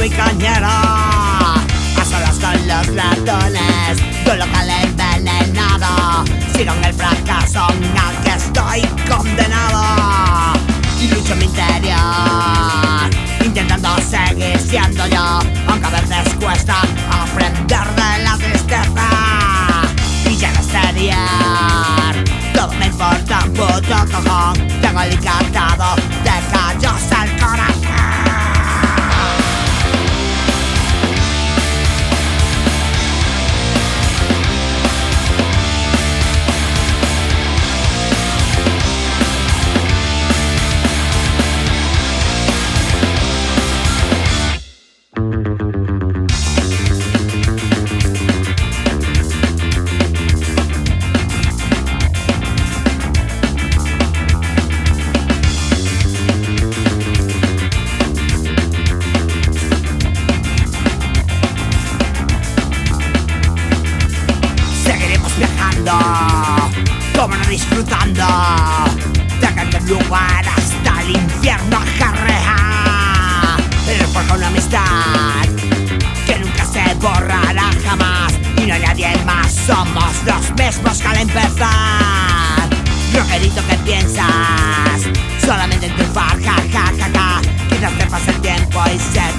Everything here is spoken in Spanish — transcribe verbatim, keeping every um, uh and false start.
muy cañero. A solas con los ratones de un local envenenado. Sigo en el fracaso al que estoy condenado. Y lucho en mi interior, intentando seguir siendo yo, aunque a veces cuesta aprender de la tristeza. Y ya en el exterior todo me importa un puto cojón. Tengo el encantado de callos el corazón. Viajando, como no disfrutando de aquel lugar hasta el infierno acarrea. Pero por una amistad que nunca se borrará jamás, y no hay nadie más, somos los mismos que al empezar. Rockerito, ¿qué piensas? Solamente en triunfar, ja, ja, ja, ja. Quizás te pase el tiempo y se